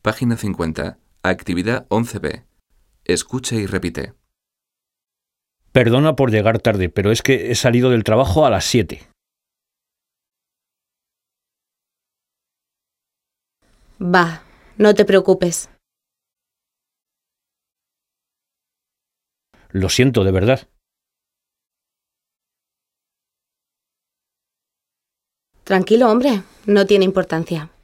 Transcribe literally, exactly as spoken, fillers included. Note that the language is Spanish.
Página cincuenta. Actividad once be. Escucha y repite. Perdona por llegar tarde, pero es que he salido del trabajo a las siete. Va, no te preocupes. Lo siento, de verdad. Tranquilo, hombre, no tiene importancia.